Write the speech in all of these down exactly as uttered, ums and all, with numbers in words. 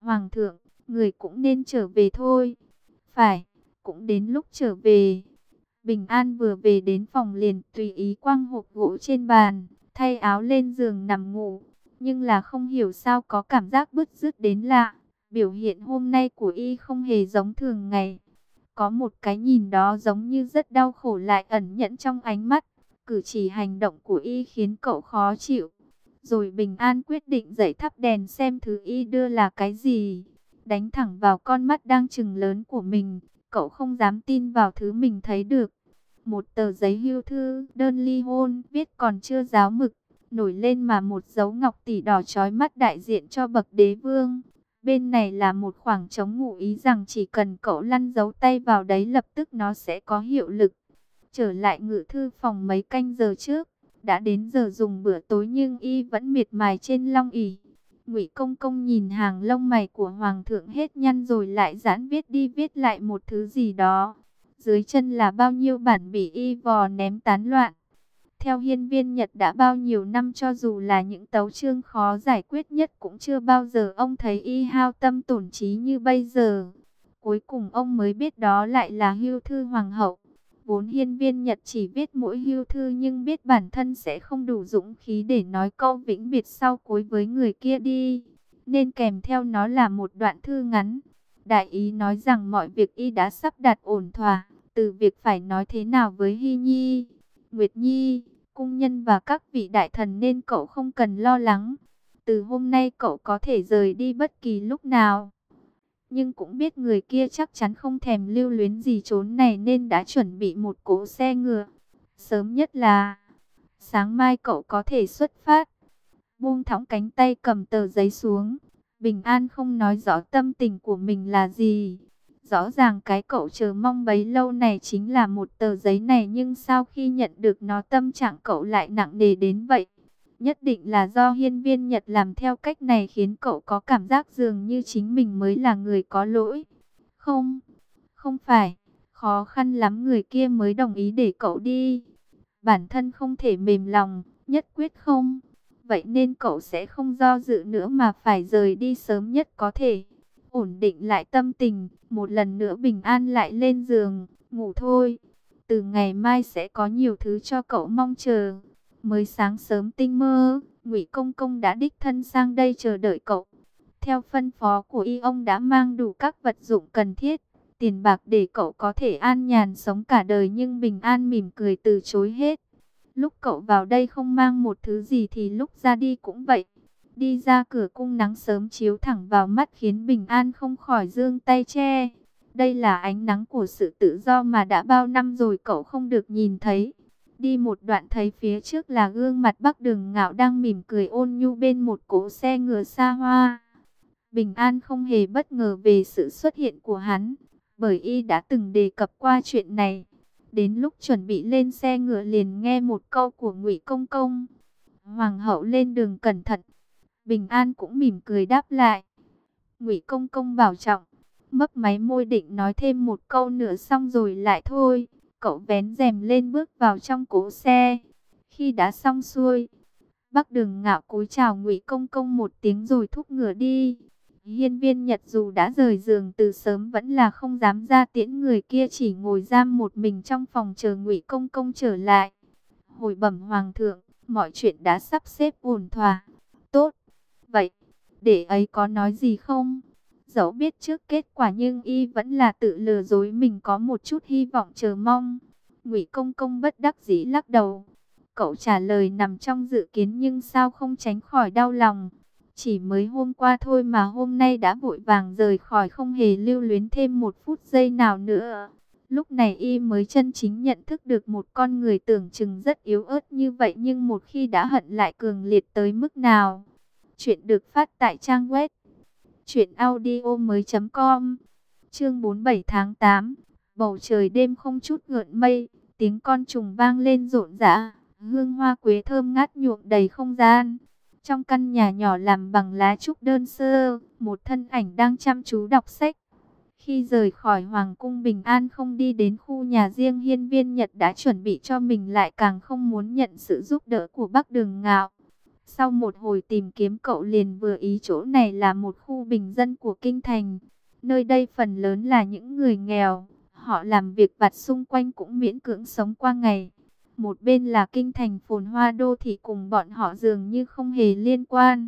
Hoàng thượng, người cũng nên trở về thôi. Phải, cũng đến lúc trở về. Bình An vừa về đến phòng liền tùy ý quăng hộp gỗ trên bàn, thay áo lên giường nằm ngủ. Nhưng là không hiểu sao có cảm giác bứt rứt đến lạ. Biểu hiện hôm nay của y không hề giống thường ngày. Có một cái nhìn đó giống như rất đau khổ lại ẩn nhẫn trong ánh mắt. Cử chỉ hành động của y khiến cậu khó chịu. Rồi Bình An quyết định dậy thắp đèn xem thứ y đưa là cái gì. Đánh thẳng vào con mắt đang trừng lớn của mình. Cậu không dám tin vào thứ mình thấy được. Một tờ giấy hưu thư đơn ly hôn viết còn chưa ráo mực. Nổi lên mà một dấu ngọc tỷ đỏ chói mắt đại diện cho bậc đế vương. Bên này là một khoảng trống ngụ ý rằng chỉ cần cậu lăn dấu tay vào đấy lập tức nó sẽ có hiệu lực. Trở lại ngự thư phòng mấy canh giờ trước, đã đến giờ dùng bữa tối nhưng y vẫn miệt mài trên long ỷ. Ngụy Công Công nhìn hàng lông mày của hoàng thượng hết nhăn rồi lại giãn viết đi viết lại một thứ gì đó. Dưới chân là bao nhiêu bản bị y vò ném tán loạn. Theo hiên viên Nhật đã bao nhiêu năm cho dù là những tấu chương khó giải quyết nhất cũng chưa bao giờ ông thấy y hao tâm tổn trí như bây giờ. Cuối cùng ông mới biết đó lại là hưu thư hoàng hậu. Vốn hiên viên Nhật chỉ viết mỗi hưu thư nhưng biết bản thân sẽ không đủ dũng khí để nói câu vĩnh biệt sau cuối với người kia đi. Nên kèm theo nó là một đoạn thư ngắn. Đại ý nói rằng mọi việc y đã sắp đặt ổn thỏa. Từ việc phải nói thế nào với Hy Nhi, Nguyệt Nhi, cung nhân và các vị đại thần nên cậu không cần lo lắng. Từ hôm nay cậu có thể rời đi bất kỳ lúc nào. Nhưng cũng biết người kia chắc chắn không thèm lưu luyến gì chốn này nên đã chuẩn bị một cỗ xe ngựa. Sớm nhất là sáng mai cậu có thể xuất phát. Buông thõng cánh tay cầm tờ giấy xuống. Bình An không nói rõ tâm tình của mình là gì. Rõ ràng cái cậu chờ mong bấy lâu này chính là một tờ giấy này nhưng sau khi nhận được nó tâm trạng cậu lại nặng nề đến vậy. Nhất định là do hiên viên Nhật làm theo cách này khiến cậu có cảm giác dường như chính mình mới là người có lỗi. Không, không phải, khó khăn lắm người kia mới đồng ý để cậu đi. Bản thân không thể mềm lòng, nhất quyết không. Vậy nên cậu sẽ không do dự nữa mà phải rời đi sớm nhất có thể. Ổn định lại tâm tình, một lần nữa Bình An lại lên giường, ngủ thôi. Từ ngày mai sẽ có nhiều thứ cho cậu mong chờ. Mới sáng sớm tinh mơ, Ngụy Công Công đã đích thân sang đây chờ đợi cậu. Theo phân phó của y ông đã mang đủ các vật dụng cần thiết, tiền bạc để cậu có thể an nhàn sống cả đời nhưng Bình An mỉm cười từ chối hết. Lúc cậu vào đây không mang một thứ gì thì lúc ra đi cũng vậy. Đi ra cửa cung nắng sớm chiếu thẳng vào mắt khiến Bình An không khỏi giương tay che. Đây là ánh nắng của sự tự do mà đã bao năm rồi cậu không được nhìn thấy. Đi một đoạn thấy phía trước là gương mặt Bắc Đường Ngạo đang mỉm cười ôn nhu bên một cỗ xe ngựa xa hoa. Bình An không hề bất ngờ về sự xuất hiện của hắn, bởi y đã từng đề cập qua chuyện này. Đến lúc chuẩn bị lên xe ngựa liền nghe một câu của Ngụy Công Công. Hoàng hậu lên đường cẩn thận. Bình An cũng mỉm cười đáp lại. Ngụy Công Công bảo trọng, mấp máy môi định nói thêm một câu nữa xong rồi lại thôi. Cậu vén rèm lên bước vào trong cỗ xe. Khi đã xong xuôi, Bắc Đường Ngạo cúi chào Ngụy Công Công một tiếng rồi thúc ngựa đi. Hiên viên Nhật dù đã rời giường từ sớm vẫn là không dám ra tiễn người kia, chỉ ngồi giam một mình trong phòng chờ Ngụy Công Công trở lại. Hồi bẩm Hoàng thượng, mọi chuyện đã sắp xếp ổn thỏa. Tốt. Vậy, để ấy có nói gì không? Dẫu biết trước kết quả nhưng y vẫn là tự lừa dối mình có một chút hy vọng chờ mong. Ngụy Công Công bất đắc dĩ lắc đầu. Cậu trả lời nằm trong dự kiến nhưng sao không tránh khỏi đau lòng. Chỉ mới hôm qua thôi mà hôm nay đã vội vàng rời khỏi không hề lưu luyến thêm một phút giây nào nữa. Lúc này y mới chân chính nhận thức được một con người tưởng chừng rất yếu ớt như vậy nhưng một khi đã hận lại cường liệt tới mức nào. Chuyện được phát tại trang web truyện audio mới chấm com. Chương bốn mươi bảy tháng tám. Bầu trời đêm không chút gợn mây, tiếng con trùng vang lên rộn rã, hương hoa quế thơm ngát nhuộm đầy không gian. Trong căn nhà nhỏ làm bằng lá trúc đơn sơ, một thân ảnh đang chăm chú đọc sách. Khi rời khỏi Hoàng cung Bình An không đi đến khu nhà riêng hiên viên Nhật đã chuẩn bị cho mình lại càng không muốn nhận sự giúp đỡ của Bắc Đường Ngạo. Sau một hồi tìm kiếm cậu liền vừa ý chỗ này là một khu bình dân của kinh thành. Nơi đây phần lớn là những người nghèo, họ làm việc vặt xung quanh cũng miễn cưỡng sống qua ngày. Một bên là kinh thành phồn hoa đô thị cùng bọn họ dường như không hề liên quan.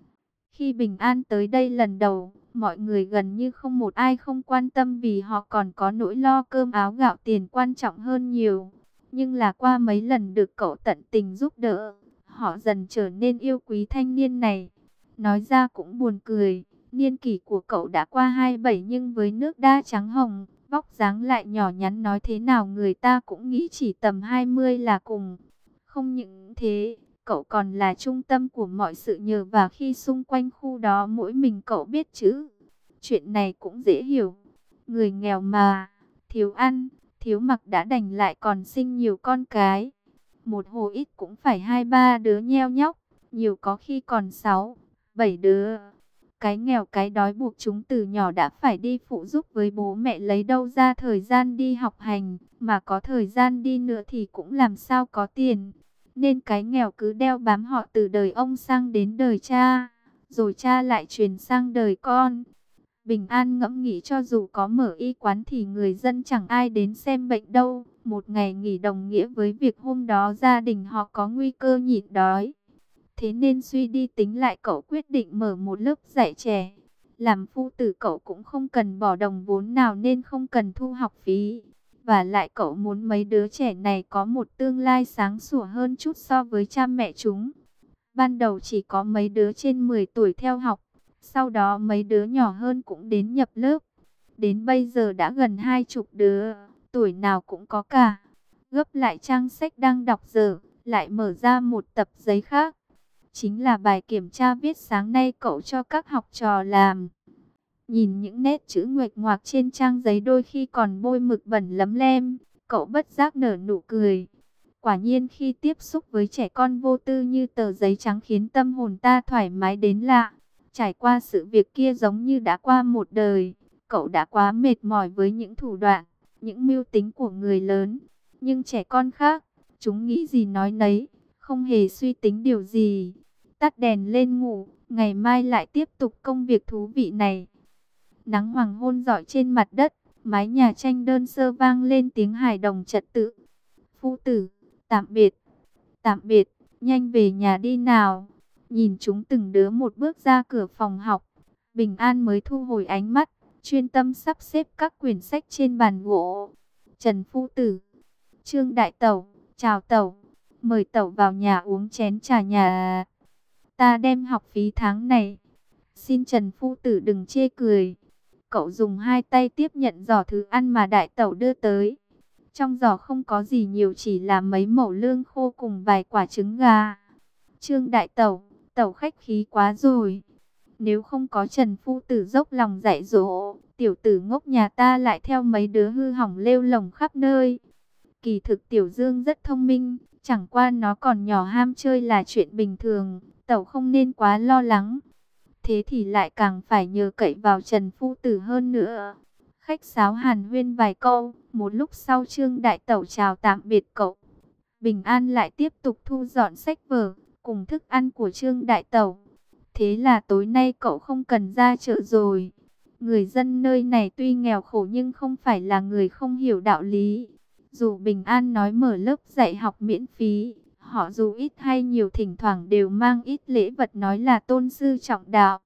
Khi Bình An tới đây lần đầu, mọi người gần như không một ai không quan tâm vì họ còn có nỗi lo cơm áo gạo tiền quan trọng hơn nhiều. Nhưng là qua mấy lần được cậu tận tình giúp đỡ, họ dần trở nên yêu quý thanh niên này. Nói ra cũng buồn cười, niên kỷ của cậu đã qua hai mươi bảy nhưng với nước da trắng hồng, vóc dáng lại nhỏ nhắn, nói thế nào người ta cũng nghĩ chỉ tầm hai mươi là cùng. Không những thế, cậu còn là trung tâm của mọi sự nhờ và khi xung quanh khu đó mỗi mình cậu biết chữ. Chuyện này cũng dễ hiểu. Người nghèo mà, thiếu ăn, thiếu mặc đã đành lại còn sinh nhiều con cái. Một hồ ít cũng phải hai ba đứa nheo nhóc, nhiều có khi còn sáu, bảy đứa. Cái nghèo cái đói buộc chúng từ nhỏ đã phải đi phụ giúp với bố mẹ, lấy đâu ra thời gian đi học hành, mà có thời gian đi nữa thì cũng làm sao có tiền. Nên cái nghèo cứ đeo bám họ từ đời ông sang đến đời cha, rồi cha lại truyền sang đời con. Bình An ngẫm nghĩ cho dù có mở y quán thì người dân chẳng ai đến xem bệnh đâu. Một ngày nghỉ đồng nghĩa với việc hôm đó gia đình họ có nguy cơ nhịn đói. Thế nên suy đi tính lại cậu quyết định mở một lớp dạy trẻ. Làm phu tử cậu cũng không cần bỏ đồng vốn nào nên không cần thu học phí. Và lại cậu muốn mấy đứa trẻ này có một tương lai sáng sủa hơn chút so với cha mẹ chúng. Ban đầu chỉ có mấy đứa trên mười tuổi theo học. Sau đó mấy đứa nhỏ hơn cũng đến nhập lớp. Đến bây giờ đã gần hai chục đứa, tuổi nào cũng có cả. Gấp lại trang sách đang đọc giờ, lại mở ra một tập giấy khác. Chính là bài kiểm tra viết sáng nay cậu cho các học trò làm. Nhìn những nét chữ nguệch ngoạc trên trang giấy đôi khi còn bôi mực bẩn lấm lem, cậu bất giác nở nụ cười. Quả nhiên khi tiếp xúc với trẻ con vô tư như tờ giấy trắng khiến tâm hồn ta thoải mái đến lạ. Trải qua sự việc kia giống như đã qua một đời, cậu đã quá mệt mỏi với những thủ đoạn, những mưu tính của người lớn. Nhưng trẻ con khác, chúng nghĩ gì nói nấy, không hề suy tính điều gì. Tắt đèn lên ngủ, ngày mai lại tiếp tục công việc thú vị này. Nắng hoàng hôn rọi trên mặt đất, mái nhà tranh đơn sơ vang lên tiếng hài đồng trật tự. Phu tử, tạm biệt, tạm biệt, nhanh về nhà đi nào. Nhìn chúng từng đứa một bước ra cửa phòng học, Bình An mới thu hồi ánh mắt, chuyên tâm sắp xếp các quyển sách trên bàn gỗ. Trần phu tử, Trương đại tẩu, chào tẩu, mời tẩu vào nhà uống chén trà nhà. Ta đem học phí tháng này. Xin Trần phu tử đừng chê cười. Cậu dùng hai tay tiếp nhận giỏ thứ ăn mà đại tẩu đưa tới. Trong giỏ không có gì nhiều, chỉ là mấy mẩu lương khô cùng vài quả trứng gà. Trương đại tẩu, tẩu khách khí quá rồi. Nếu không có Trần phu tử dốc lòng dạy dỗ, tiểu tử ngốc nhà ta lại theo mấy đứa hư hỏng lêu lổng khắp nơi. Kỳ thực Tiểu Dương rất thông minh, chẳng qua nó còn nhỏ ham chơi là chuyện bình thường, tẩu không nên quá lo lắng. Thế thì lại càng phải nhờ cậy vào Trần phu tử hơn nữa. Khách sáo hàn huyên vài câu, một lúc sau Trương đại tẩu chào tạm biệt cậu. Bình An lại tiếp tục thu dọn sách vở, cùng thức ăn của Trương đại tẩu. Thế là tối nay cậu không cần ra chợ rồi. Người dân nơi này tuy nghèo khổ nhưng không phải là người không hiểu đạo lý. Dù Bình An nói mở lớp dạy học miễn phí, họ dù ít hay nhiều thỉnh thoảng đều mang ít lễ vật nói là tôn sư trọng đạo.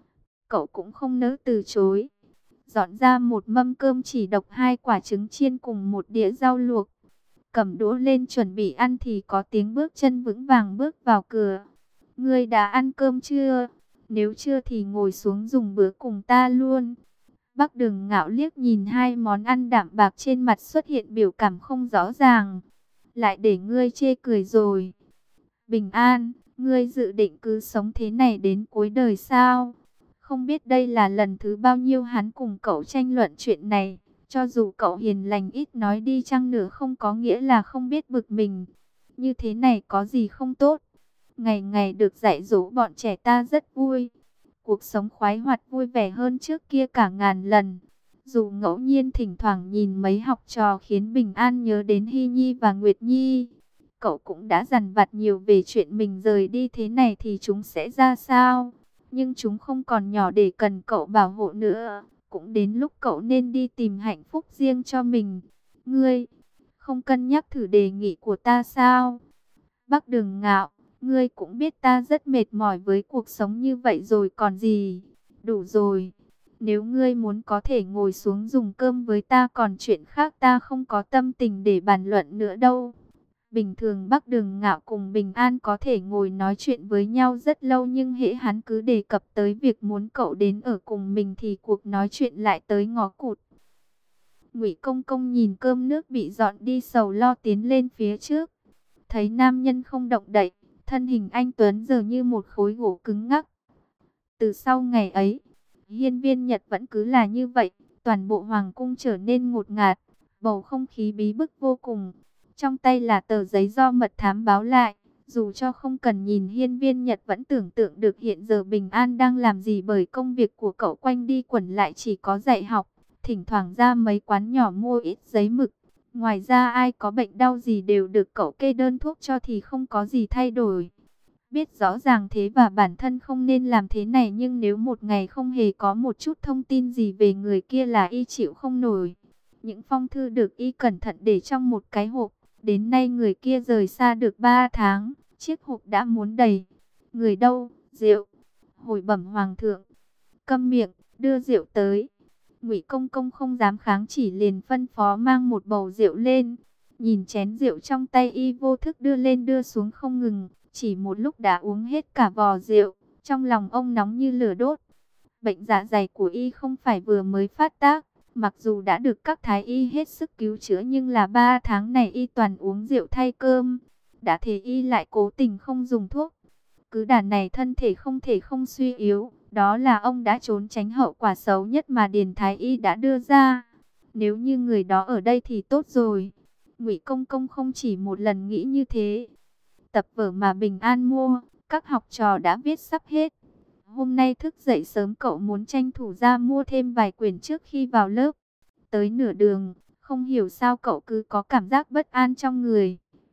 Cậu cũng không nỡ từ chối. Dọn ra một mâm cơm chỉ độc hai quả trứng chiên cùng một đĩa rau luộc. Cầm đũa lên chuẩn bị ăn thì có tiếng bước chân vững vàng bước vào cửa. Ngươi đã ăn cơm chưa? Nếu chưa thì ngồi xuống dùng bữa cùng ta luôn. Bắc Đường Ngạo liếc nhìn hai món ăn đạm bạc trên mặt, xuất hiện biểu cảm không rõ ràng. Lại để ngươi chê cười rồi. Bình An, ngươi dự định cứ sống thế này đến cuối đời sao? Không biết đây là lần thứ bao nhiêu hắn cùng cậu tranh luận chuyện này. Cho dù cậu hiền lành ít nói đi chăng nữa không có nghĩa là không biết bực mình. Như thế này có gì không tốt? Ngày ngày được dạy dỗ bọn trẻ ta rất vui. Cuộc sống khoái hoạt vui vẻ hơn trước kia cả ngàn lần. Dù ngẫu nhiên thỉnh thoảng nhìn mấy học trò khiến Bình An nhớ đến Hy Nhi và Nguyệt Nhi. cậu cũng đã dằn vặt nhiều về chuyện mình rời đi thế này thì chúng sẽ ra sao. Nhưng chúng không còn nhỏ để cần cậu bảo hộ nữa. Cũng đến lúc cậu nên đi tìm hạnh phúc riêng cho mình. Ngươi không cân nhắc thử đề nghị của ta sao? Bắc Đường Ngạo, ngươi cũng biết ta rất mệt mỏi với cuộc sống như vậy rồi còn gì. Đủ rồi. Nếu ngươi muốn có thể ngồi xuống dùng cơm với ta, còn chuyện khác ta không có tâm tình để bàn luận nữa đâu. Bình thường Bắc Đường Ngạo cùng Bình An có thể ngồi nói chuyện với nhau rất lâu, nhưng hễ hắn cứ đề cập tới việc muốn cậu đến ở cùng mình thì cuộc nói chuyện lại tới ngó cụt. Ngụy Công Công nhìn cơm nước bị dọn đi sầu lo tiến lên phía trước. Thấy nam nhân không động đậy, thân hình anh Tuấn giờ như một khối gỗ cứng ngắc. Từ sau ngày ấy, hiên viên Nhật vẫn cứ là như vậy, toàn bộ hoàng cung trở nên ngột ngạt, bầu không khí bí bức vô cùng. Trong tay là tờ giấy do mật thám báo lại, dù cho không cần nhìn hiên viên Nhật vẫn tưởng tượng được hiện giờ Bình An đang làm gì, bởi công việc của cậu quanh đi quẩn lại chỉ có dạy học, thỉnh thoảng ra mấy quán nhỏ mua ít giấy mực. Ngoài ra ai có bệnh đau gì đều được cậu kê đơn thuốc cho thì không có gì thay đổi. Biết rõ ràng thế và bản thân không nên làm thế này, nhưng nếu một ngày không hề có một chút thông tin gì về người kia là y chịu không nổi. Những phong thư được y cẩn thận để trong một cái hộp. Đến nay người kia rời xa được ba tháng, chiếc hộp đã muốn đầy. Người đâu? Rượu. Hồi bẩm hoàng thượng. Câm miệng, đưa rượu tới. Ngụy Công Công không dám kháng chỉ, liền phân phó mang một bầu rượu lên. Nhìn chén rượu trong tay y vô thức đưa lên đưa xuống không ngừng, chỉ một lúc đã uống hết cả vò rượu. Trong lòng ông nóng như lửa đốt. Bệnh dạ dày của y không phải vừa mới phát tác, mặc dù đã được các thái y hết sức cứu chữa, nhưng là ba tháng này y toàn uống rượu thay cơm. Đã thế y lại cố tình không dùng thuốc. Cứ đà này thân thể không thể không suy yếu. Đó là ông đã trốn tránh hậu quả xấu nhất mà Điền Thái Y đã đưa ra. Nếu như người đó ở đây thì tốt rồi. Ngụy Công Công không chỉ một lần nghĩ như thế. Tập vở mà Bình An mua, các học trò đã viết sắp hết. Hôm nay thức dậy sớm cậu muốn tranh thủ ra mua thêm vài quyển trước khi vào lớp. Tới nửa đường, không hiểu sao cậu cứ có cảm giác bất an trong người.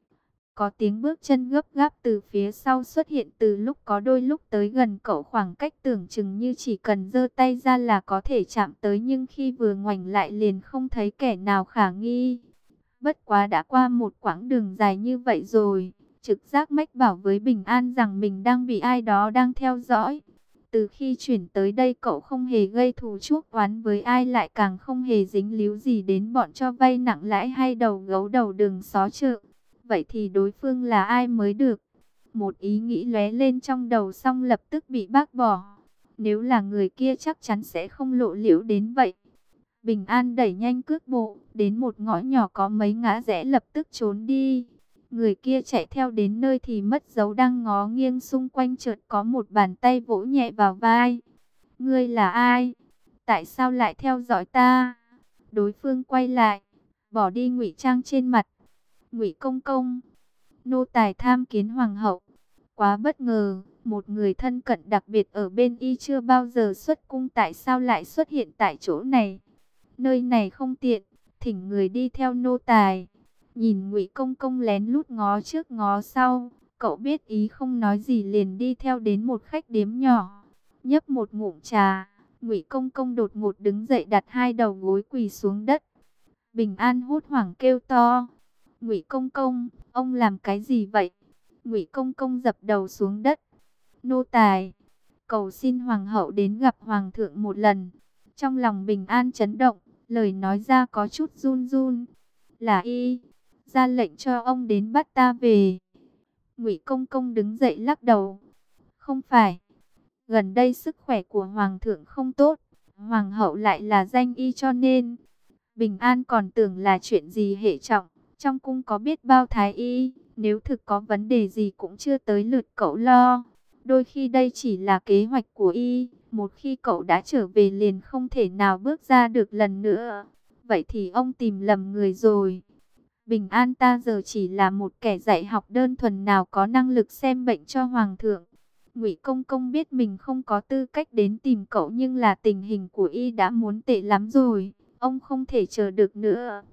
Có tiếng bước chân gấp gáp từ phía sau xuất hiện, từ lúc có đôi lúc tới gần cậu, khoảng cách tưởng chừng như chỉ cần giơ tay ra là có thể chạm tới, nhưng khi vừa ngoảnh lại liền không thấy kẻ nào khả nghi. Bất quá đã qua một quãng đường dài như vậy rồi, trực giác mách bảo với Bình An rằng mình đang bị ai đó đang theo dõi. Từ khi chuyển tới đây cậu không hề gây thù chuốc oán với ai, lại càng không hề dính líu gì đến bọn cho vay nặng lãi hay đầu gấu đầu đường xó chợ. Vậy thì đối phương là ai mới được? Một ý nghĩ lóe lên trong đầu xong lập tức bị bác bỏ. Nếu là người kia chắc chắn sẽ không lộ liễu đến vậy. Bình An đẩy nhanh cước bộ, đến một ngõ nhỏ có mấy ngã rẽ lập tức trốn đi. Người kia chạy theo đến nơi thì mất dấu, đang ngó nghiêng xung quanh chợt có một bàn tay vỗ nhẹ vào vai. Ngươi là ai? Tại sao lại theo dõi ta? Đối phương quay lại, bỏ đi ngụy trang trên mặt. Ngụy Công Công, nô tài tham kiến hoàng hậu. Quá bất ngờ, một người thân cận đặc biệt ở bên y chưa bao giờ xuất cung, tại sao lại xuất hiện tại chỗ này? Nơi này không tiện, thỉnh người đi theo nô tài. Nhìn Ngụy Công Công lén lút ngó trước ngó sau, cậu biết ý không nói gì liền đi theo đến một khách điếm nhỏ. Nhấp một ngụm trà, Ngụy Công Công đột ngột đứng dậy đặt hai đầu gối quỳ xuống đất. Bình An hốt hoảng kêu to. Ngụy Công Công, ông làm cái gì vậy? Ngụy Công Công dập đầu xuống đất. Nô tài, cầu xin hoàng hậu đến gặp hoàng thượng một lần. Trong lòng Bình An chấn động, lời nói ra có chút run run. Là y, ra lệnh cho ông đến bắt ta về. Ngụy Công Công đứng dậy lắc đầu. Không phải, gần đây sức khỏe của hoàng thượng không tốt, hoàng hậu lại là danh y cho nên. Bình An còn tưởng là chuyện gì hệ trọng. Trong cung có biết bao thái y, nếu thực có vấn đề gì cũng chưa tới lượt cậu lo. Đôi khi đây chỉ là kế hoạch của y, một khi cậu đã trở về liền không thể nào bước ra được lần nữa. Vậy thì ông tìm lầm người rồi. Bình An ta giờ chỉ là một kẻ dạy học đơn thuần, nào có năng lực xem bệnh cho hoàng thượng. Ngụy Công Công biết mình không có tư cách đến tìm cậu, nhưng là tình hình của y đã muốn tệ lắm rồi, ông không thể chờ được nữa.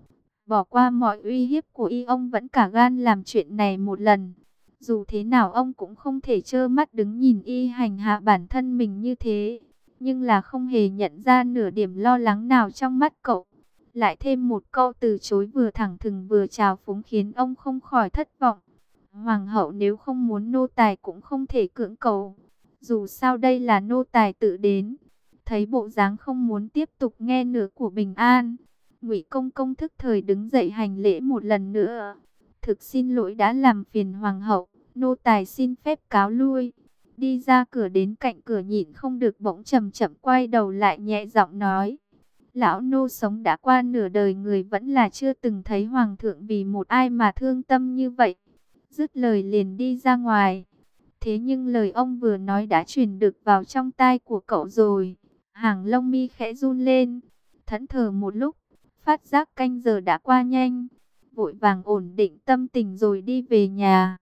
Bỏ qua mọi uy hiếp của y, ông vẫn cả gan làm chuyện này một lần. Dù thế nào ông cũng không thể trơ mắt đứng nhìn y hành hạ bản thân mình như thế. Nhưng là không hề nhận ra nửa điểm lo lắng nào trong mắt cậu. Lại thêm một câu từ chối vừa thẳng thừng vừa trào phúng khiến ông không khỏi thất vọng. Hoàng hậu nếu không muốn nô tài cũng không thể cưỡng cầu. Dù sao đây là nô tài tự đến. Thấy bộ dáng không muốn tiếp tục nghe nữa của Bình An, Ngụy Công Công thức thời đứng dậy hành lễ một lần nữa. Thực xin lỗi đã làm phiền hoàng hậu, nô tài xin phép cáo lui. Đi ra cửa đến cạnh cửa nhịn không được bỗng chậm chậm quay đầu lại nhẹ giọng nói: lão nô sống đã qua nửa đời người vẫn là chưa từng thấy hoàng thượng vì một ai mà thương tâm như vậy. Dứt lời liền đi ra ngoài. Thế nhưng lời ông vừa nói đã truyền được vào trong tai của cậu rồi. Hàng lông mi khẽ run lên, thẫn thờ một lúc, phát giác canh giờ đã qua nhanh, vội vàng ổn định tâm tình rồi đi về nhà.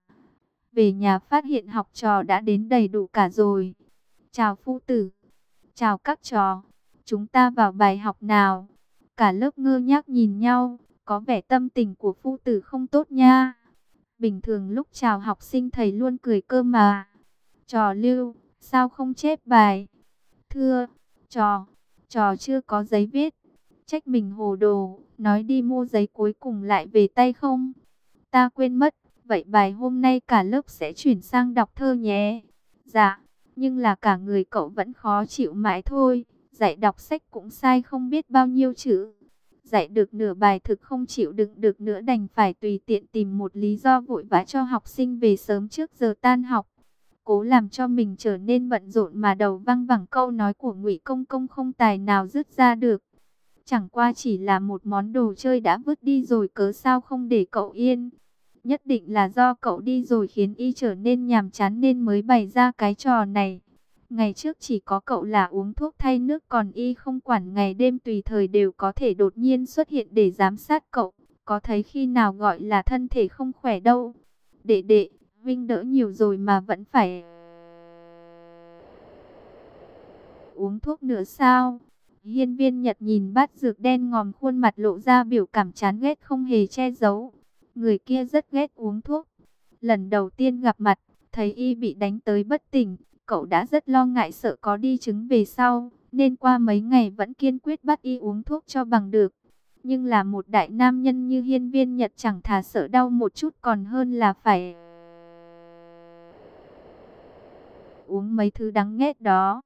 Về nhà phát hiện học trò đã đến đầy đủ cả rồi. Chào phu tử, chào các trò, chúng ta vào bài học nào. Cả lớp ngơ ngác nhìn nhau, có vẻ tâm tình của phu tử không tốt nha. Bình thường lúc chào học sinh thầy luôn cười cơ mà. Trò Lưu, sao không chép bài? Thưa, trò, trò chưa có giấy viết. Trách mình hồ đồ, nói đi mua giấy cuối cùng lại về tay không? Ta quên mất, vậy bài hôm nay cả lớp sẽ chuyển sang đọc thơ nhé. Dạ, nhưng là cả người cậu vẫn khó chịu mãi thôi. Dạy đọc sách cũng sai không biết bao nhiêu chữ. Dạy được nửa bài thực không chịu đựng được nữa, đành phải tùy tiện tìm một lý do vội vã cho học sinh về sớm trước giờ tan học. Cố làm cho mình trở nên bận rộn mà đầu văng vẳng câu nói của Ngụy Công Công không tài nào dứt ra được. Chẳng qua chỉ là một món đồ chơi đã vứt đi rồi, cớ sao không để cậu yên. Nhất định là do cậu đi rồi khiến y trở nên nhàm chán nên mới bày ra cái trò này. Ngày trước chỉ có cậu là uống thuốc thay nước, còn y không quản ngày đêm tùy thời đều có thể đột nhiên xuất hiện để giám sát cậu. Có thấy khi nào gọi là thân thể không khỏe đâu. Đệ đệ, Vinh đỡ nhiều rồi mà vẫn phải uống thuốc nữa sao? Hiên Viên Nhật nhìn bát dược đen ngòm, khuôn mặt lộ ra biểu cảm chán ghét không hề che giấu. Người kia rất ghét uống thuốc. Lần đầu tiên gặp mặt, thấy y bị đánh tới bất tỉnh, cậu đã rất lo ngại sợ có di chứng về sau, nên qua mấy ngày vẫn kiên quyết bắt y uống thuốc cho bằng được. Nhưng là một đại nam nhân như Hiên Viên Nhật chẳng thà sợ đau một chút còn hơn là phải uống mấy thứ đắng nghét đó.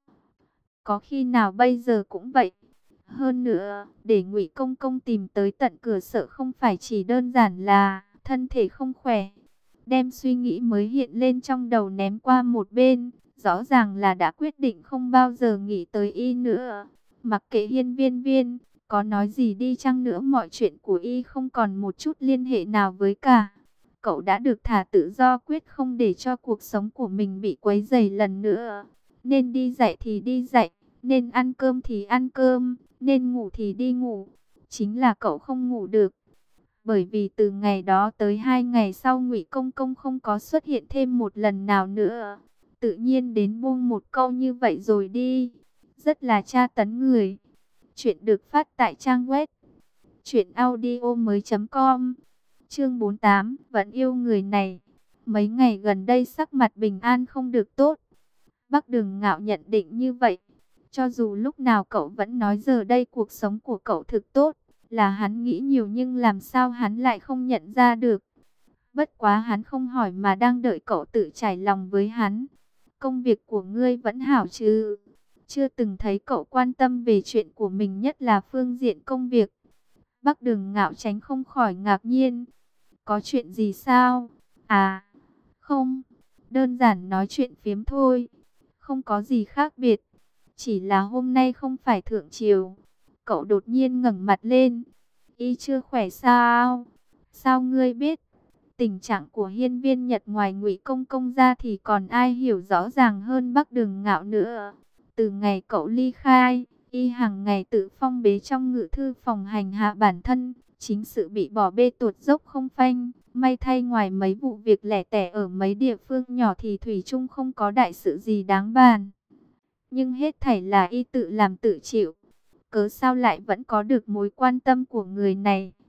Có khi nào bây giờ cũng vậy. Hơn nữa, để Ngụy Công Công tìm tới tận cửa sợ không phải chỉ đơn giản là thân thể không khỏe. Đem suy nghĩ mới hiện lên trong đầu ném qua một bên, rõ ràng là đã quyết định không bao giờ nghĩ tới y nữa. Mặc kệ Hiên Viên Viên có nói gì đi chăng nữa, mọi chuyện của y không còn một chút liên hệ nào với cả. Cậu đã được thả tự do, quyết không để cho cuộc sống của mình bị quấy rầy lần nữa. Nên đi dạy thì đi dạy, nên ăn cơm thì ăn cơm, nên ngủ thì đi ngủ. Chính là cậu không ngủ được. Bởi vì từ ngày đó tới hai ngày sau, Ngụy Công Công không có xuất hiện thêm một lần nào nữa. Tự nhiên đến buông một câu như vậy rồi đi. Rất là tra tấn người. Chuyện được phát tại trang web truyện audio mới chấm com. Chương bốn mươi tám, vẫn yêu người này. Mấy ngày gần đây sắc mặt Bình An không được tốt. Bắc Đường Ngạo nhận định như vậy. Cho dù lúc nào cậu vẫn nói giờ đây cuộc sống của cậu thực tốt, là hắn nghĩ nhiều, nhưng làm sao hắn lại không nhận ra được. Bất quá hắn không hỏi mà đang đợi cậu tự trải lòng với hắn. Công việc của ngươi vẫn hảo chứ? Chưa từng thấy cậu quan tâm về chuyện của mình, nhất là phương diện công việc. Bắc Đường Ngạo tránh không khỏi ngạc nhiên. Có chuyện gì sao? À, không, đơn giản nói chuyện phiếm thôi. Không có gì khác biệt. Chỉ là hôm nay không phải thượng triều. Cậu đột nhiên ngẩng mặt lên. Y chưa khỏe sao? Sao ngươi biết? Tình trạng của Hiên Viên Nhật ngoài Ngụy Công Công ra thì còn ai hiểu rõ ràng hơn Bắc Đường Ngạo nữa. Từ ngày cậu ly khai, y hàng ngày tự phong bế trong ngự thư phòng hành hạ bản thân, chính sự bị bỏ bê tuột dốc không phanh. May thay ngoài mấy vụ việc lẻ tẻ ở mấy địa phương nhỏ thì thủy chung không có đại sự gì đáng bàn. Nhưng hết thảy là y tự làm tự chịu. Cớ sao lại vẫn có được mối quan tâm của người này?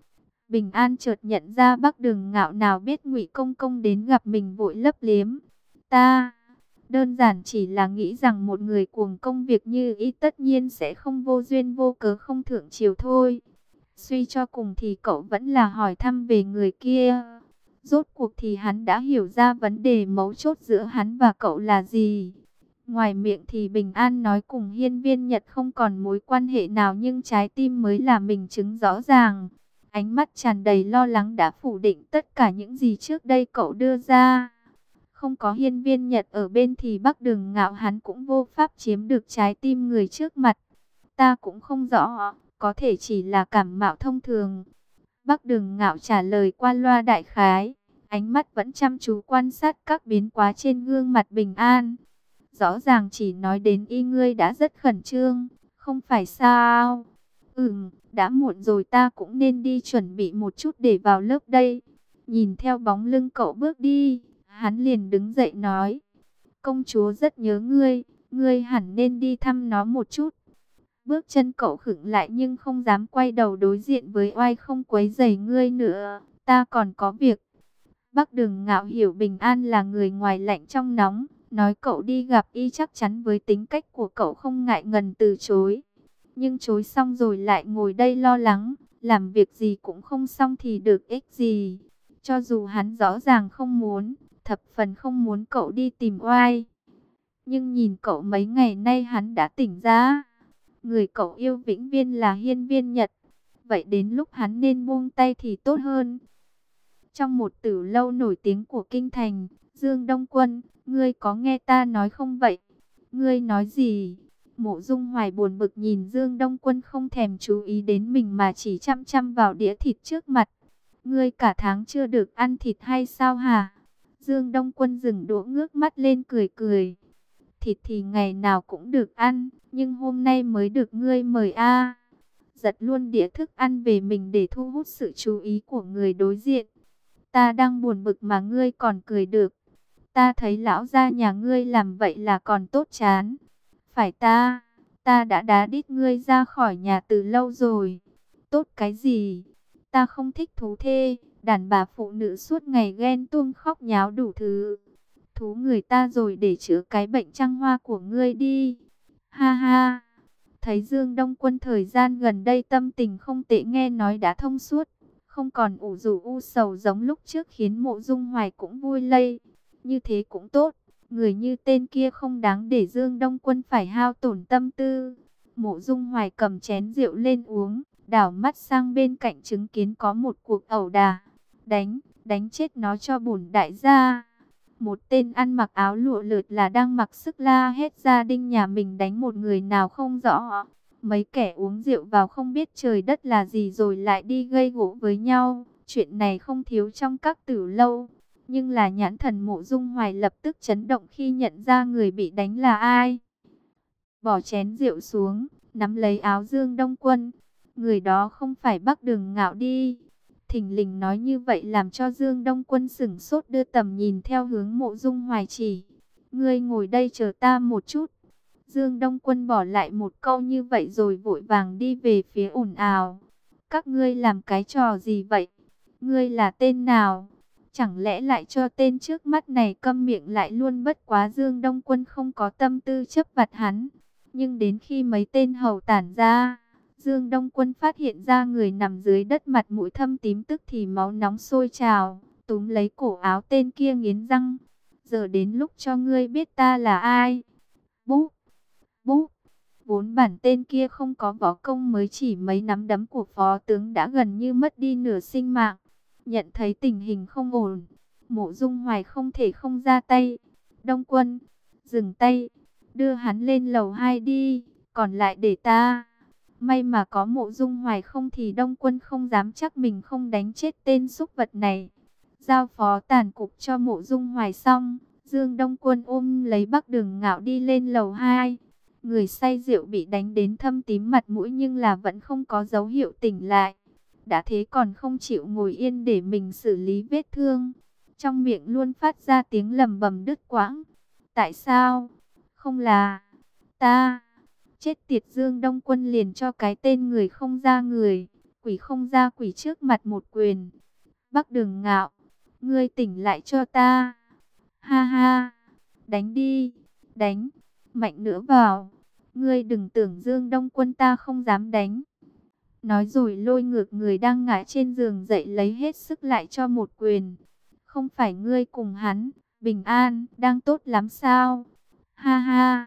Bình An chợt nhận ra Bắc Đường Ngạo nào biết Ngụy Công Công đến gặp mình, vội lấp liếm. Ta đơn giản chỉ là nghĩ rằng một người cuồng công việc như y tất nhiên sẽ không vô duyên vô cớ không thượng triều thôi. Suy cho cùng thì cậu vẫn là hỏi thăm về người kia. Rốt cuộc thì hắn đã hiểu ra vấn đề mấu chốt giữa hắn và cậu là gì. Ngoài miệng thì Bình An nói cùng Hiên Viên Nhật không còn mối quan hệ nào, nhưng trái tim mới là mình chứng rõ ràng. Ánh mắt tràn đầy lo lắng đã phủ định tất cả những gì trước đây cậu đưa ra. Không có Hiên Viên Nhật ở bên thì Bắc Đường Ngạo hắn cũng vô pháp chiếm được trái tim người trước mặt. Ta cũng không rõ, có thể chỉ là cảm mạo thông thường. Bắc Đường Ngạo trả lời qua loa đại khái, ánh mắt vẫn chăm chú quan sát các biến hóa trên gương mặt Bình An. Rõ ràng chỉ nói đến y ngươi đã rất khẩn trương, không phải sao? Ừm, đã muộn rồi, ta cũng nên đi chuẩn bị một chút để vào lớp đây. Nhìn theo bóng lưng cậu bước đi, hắn liền đứng dậy nói, công chúa rất nhớ ngươi, ngươi hẳn nên đi thăm nó một chút. Bước chân cậu khựng lại nhưng không dám quay đầu đối diện với oai, không quấy rầy ngươi nữa, ta còn có việc. Bắc Đường Ngạo hiểu Bình An là người ngoài lạnh trong nóng, nói cậu đi gặp y chắc chắn với tính cách của cậu không ngại ngần từ chối. Nhưng chối xong rồi lại ngồi đây lo lắng, làm việc gì cũng không xong thì được ích gì. Cho dù hắn rõ ràng không muốn, thập phần không muốn cậu đi tìm oai. Nhưng nhìn cậu mấy ngày nay hắn đã tỉnh ra. Người cậu yêu vĩnh viễn là Hiên Viên Nhật. Vậy đến lúc hắn nên buông tay thì tốt hơn. Trong một tử lâu nổi tiếng của kinh thành, Dương Đông Quân, ngươi có nghe ta nói không vậy? Ngươi nói gì? Mộ Dung Hoài buồn bực nhìn Dương Đông Quân không thèm chú ý đến mình mà chỉ chăm chăm vào đĩa thịt trước mặt. Ngươi cả tháng chưa được ăn thịt hay sao hả? Dương Đông Quân dừng đũa ngước mắt lên cười cười. Thịt thì ngày nào cũng được ăn, nhưng hôm nay mới được ngươi mời a. Giật luôn đĩa thức ăn về mình để thu hút sự chú ý của người đối diện. Ta đang buồn bực mà ngươi còn cười được. Ta thấy lão gia nhà ngươi làm vậy là còn tốt chán. Phải ta, ta đã đá đít ngươi ra khỏi nhà từ lâu rồi. Tốt cái gì? Ta không thích thú thê, đàn bà phụ nữ suốt ngày ghen tuông khóc nháo đủ thứ. Thú người ta rồi để chữa cái bệnh trăng hoa của ngươi đi. Ha ha. Thấy Dương Đông Quân thời gian gần đây tâm tình không tệ, nghe nói đã thông suốt, không còn ủ rũ u sầu giống lúc trước, khiến Mộ Dung Hoài cũng vui lây. Như thế cũng tốt, người như tên kia không đáng để Dương Đông Quân phải hao tổn tâm tư. Mộ Dung Hoài cầm chén rượu lên uống, đảo mắt sang bên cạnh chứng kiến có một cuộc ẩu đả. Đánh, đánh chết nó cho bổn đại gia. Một tên ăn mặc áo lụa lượt là đang mặc sức la hét gia đình nhà mình đánh một người nào không rõ. Mấy kẻ uống rượu vào không biết trời đất là gì rồi lại đi gây gổ với nhau. Chuyện này không thiếu trong các tử lâu. Nhưng là nhãn thần Mộ Dung Hoài lập tức chấn động khi nhận ra người bị đánh là ai. Bỏ chén rượu xuống, nắm lấy áo Dương Đông Quân. Người đó không phải Bắc Đường Ngạo đi. Thình lình nói như vậy làm cho Dương Đông Quân sửng sốt, đưa tầm nhìn theo hướng Mộ Dung Hoài chỉ. Ngươi ngồi đây chờ ta một chút. Dương Đông Quân bỏ lại một câu như vậy rồi vội vàng đi về phía ồn ào. Các ngươi làm cái trò gì vậy? Ngươi là tên nào? Chẳng lẽ lại cho tên trước mắt này câm miệng lại luôn? Bất quá Dương Đông Quân không có tâm tư chấp vặt hắn. Nhưng đến khi mấy tên hầu tản ra, Dương Đông Quân phát hiện ra người nằm dưới đất mặt mũi thâm tím, tức thì máu nóng sôi trào, túm lấy cổ áo tên kia nghiến răng. Giờ đến lúc cho ngươi biết ta là ai. Búp, búp, vốn bản tên kia không có võ công, mới chỉ mấy nắm đấm của phó tướng đã gần như mất đi nửa sinh mạng. Nhận thấy tình hình không ổn, Mộ Dung Hoài không thể không ra tay. Đông Quân, dừng tay, đưa hắn lên lầu hai đi, còn lại để ta. May mà có Mộ Dung Hoài không thì Đông Quân không dám chắc mình không đánh chết tên súc vật này. Giao phó tàn cục cho Mộ Dung Hoài xong, Dương Đông Quân ôm lấy Bắc Đường Ngạo đi lên lầu hai. Người say rượu bị đánh đến thâm tím mặt mũi nhưng là vẫn không có dấu hiệu tỉnh lại. Đã thế còn không chịu ngồi yên để mình xử lý vết thương. Trong miệng luôn phát ra tiếng lầm bầm đứt quãng. Tại sao? Không là ta. Chết tiệt! Dương Đông Quân liền cho cái tên người không ra người, quỷ không ra quỷ trước mặt một quyền. Bắc Đường Ngạo, ngươi tỉnh lại cho ta. Ha ha, đánh đi, đánh, mạnh nữa vào. Ngươi đừng tưởng Dương Đông Quân ta không dám đánh. Nói rồi lôi ngược người đang ngã trên giường dậy, lấy hết sức lại cho một quyền. Không phải ngươi cùng hắn, Bình An, đang tốt lắm sao? Ha ha,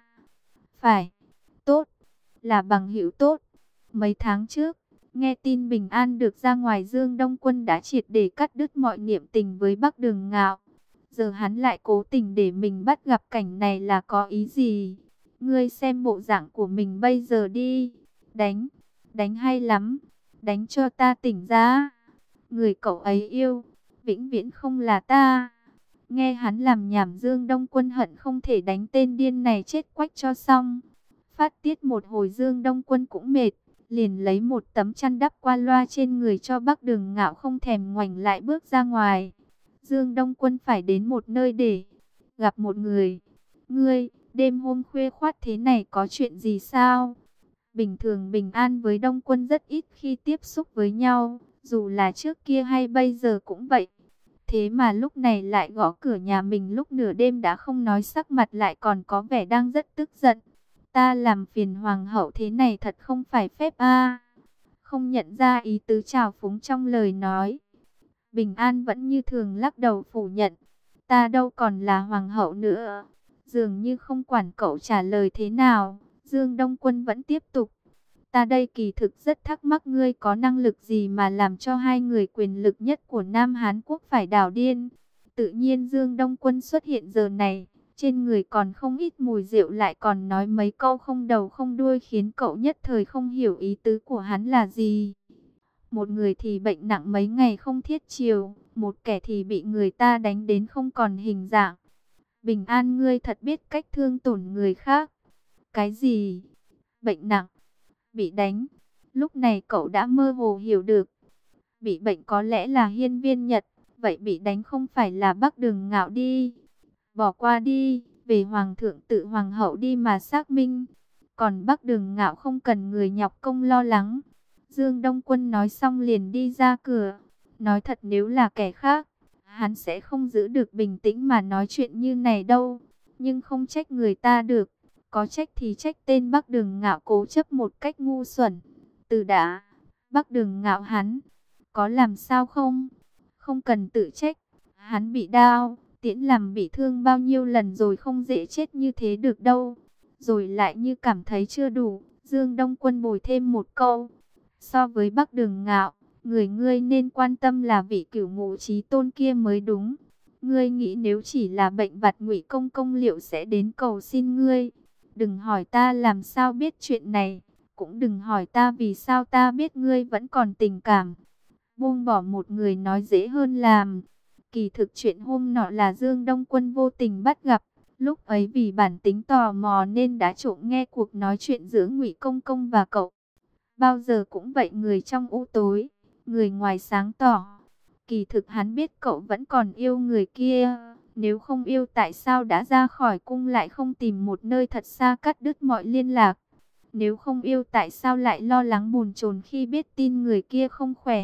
phải, tốt, là bằng hữu tốt. Mấy tháng trước, nghe tin Bình An được ra ngoài, Dương Đông Quân đã triệt để cắt đứt mọi niệm tình với Bắc Đường Ngạo. Giờ hắn lại cố tình để mình bắt gặp cảnh này là có ý gì? Ngươi xem bộ dạng của mình bây giờ đi. Đánh, đánh hay lắm, đánh cho ta tỉnh ra. Người cậu ấy yêu, vĩnh viễn không là ta. Nghe hắn làm nhảm, Dương Đông Quân hận không thể đánh tên điên này chết quách cho xong. Phát tiết một hồi Dương Đông Quân cũng mệt, liền lấy một tấm chăn đắp qua loa trên người cho Bắc Đường Ngạo, không thèm ngoảnh lại bước ra ngoài. Dương Đông Quân phải đến một nơi để gặp một người. Ngươi, đêm hôm khuya khoắt thế này có chuyện gì sao? Bình thường Bình An với Đông Quân rất ít khi tiếp xúc với nhau, dù là trước kia hay bây giờ cũng vậy. Thế mà lúc này lại gõ cửa nhà mình lúc nửa đêm, đã không nói, sắc mặt lại còn có vẻ đang rất tức giận. Ta làm phiền hoàng hậu thế này thật không phải phép a. Không nhận ra ý tứ trào phúng trong lời nói, Bình An vẫn như thường lắc đầu phủ nhận. Ta đâu còn là hoàng hậu nữa. Dường như không quản cậu trả lời thế nào, Dương Đông Quân vẫn tiếp tục. Ta đây kỳ thực rất thắc mắc ngươi có năng lực gì mà làm cho hai người quyền lực nhất của Nam Hán Quốc phải đảo điên. Tự nhiên Dương Đông Quân xuất hiện giờ này, trên người còn không ít mùi rượu, lại còn nói mấy câu không đầu không đuôi, khiến cậu nhất thời không hiểu ý tứ của hắn là gì. Một người thì bệnh nặng mấy ngày không thiết chiều, một kẻ thì bị người ta đánh đến không còn hình dạng. Bình An, ngươi thật biết cách thương tổn người khác. Cái gì? Bệnh nặng? Bị đánh? Lúc này cậu đã mơ hồ hiểu được. Bị bệnh có lẽ là Hiên Viên Nhật, vậy bị đánh không phải là Bắc Đường Ngạo đi. Bỏ qua đi, về hoàng thượng tự hoàng hậu đi mà xác minh. Còn Bắc Đường Ngạo không cần người nhọc công lo lắng. Dương Đông Quân nói xong liền đi ra cửa. Nói thật, nếu là kẻ khác, hắn sẽ không giữ được bình tĩnh mà nói chuyện như này đâu. Nhưng không trách người ta được. Có trách thì trách tên Bắc Đường Ngạo cố chấp một cách ngu xuẩn. Từ đã, Bắc Đường Ngạo hắn có làm sao không? Không cần tự trách. Hắn bị đao, tiễn làm bị thương bao nhiêu lần rồi, không dễ chết như thế được đâu. Rồi lại như cảm thấy chưa đủ, Dương Đông Quân bồi thêm một câu. So với Bắc Đường Ngạo, người ngươi nên quan tâm là vị Cửu Ngũ Chí Tôn kia mới đúng. Ngươi nghĩ nếu chỉ là bệnh vặt, Ngụy Công Công liệu sẽ đến cầu xin ngươi? Đừng hỏi ta làm sao biết chuyện này, cũng đừng hỏi ta vì sao ta biết ngươi vẫn còn tình cảm. Buông bỏ một người nói dễ hơn làm. Kỳ thực chuyện hôm nọ là Dương Đông Quân vô tình bắt gặp. Lúc ấy vì bản tính tò mò nên đã trộm nghe cuộc nói chuyện giữa Ngụy Công Công và cậu. Bao giờ cũng vậy, người trong u tối, người ngoài sáng tỏ. Kỳ thực hắn biết cậu vẫn còn yêu người kia. Nếu không yêu, tại sao đã ra khỏi cung lại không tìm một nơi thật xa cắt đứt mọi liên lạc? Nếu không yêu, tại sao lại lo lắng bồn chồn khi biết tin người kia không khỏe?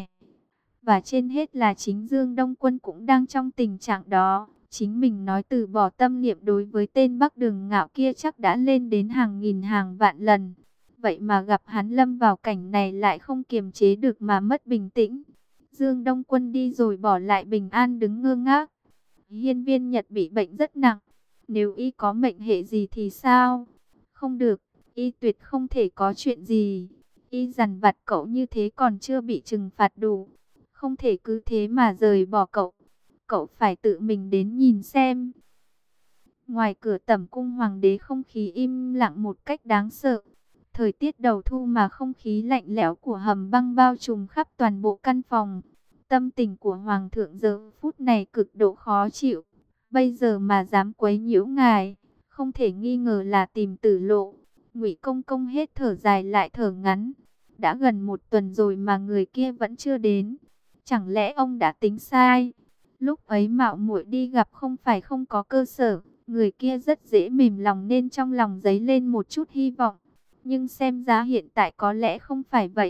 Và trên hết là chính Dương Đông Quân cũng đang trong tình trạng đó. Chính mình nói từ bỏ tâm niệm đối với tên Bắc Đường Ngạo kia chắc đã lên đến hàng nghìn hàng vạn lần. Vậy mà gặp hắn lâm vào cảnh này lại không kiềm chế được mà mất bình tĩnh. Dương Đông Quân đi rồi bỏ lại Bình An đứng ngơ ngác. Hiên Viên Nhật bị bệnh rất nặng. Nếu y có mệnh hệ gì thì sao? Không được, y tuyệt không thể có chuyện gì. Y dằn vặt cậu như thế còn chưa bị trừng phạt đủ. Không thể cứ thế mà rời bỏ cậu. Cậu phải tự mình đến nhìn xem. Ngoài cửa tẩm cung hoàng đế, không khí im lặng một cách đáng sợ. Thời tiết đầu thu mà không khí lạnh lẽo của hầm băng bao trùm khắp toàn bộ căn phòng. Tâm tình của hoàng thượng giờ phút này cực độ khó chịu. Bây giờ mà dám quấy nhiễu ngài, không thể nghi ngờ là tìm tử lộ. Ngụy Công Công hết thở dài lại thở ngắn. Đã gần một tuần rồi mà người kia vẫn chưa đến. Chẳng lẽ ông đã tính sai? Lúc ấy mạo muội đi gặp không phải không có cơ sở. Người kia rất dễ mềm lòng nên trong lòng dấy lên một chút hy vọng. Nhưng xem ra hiện tại có lẽ không phải vậy.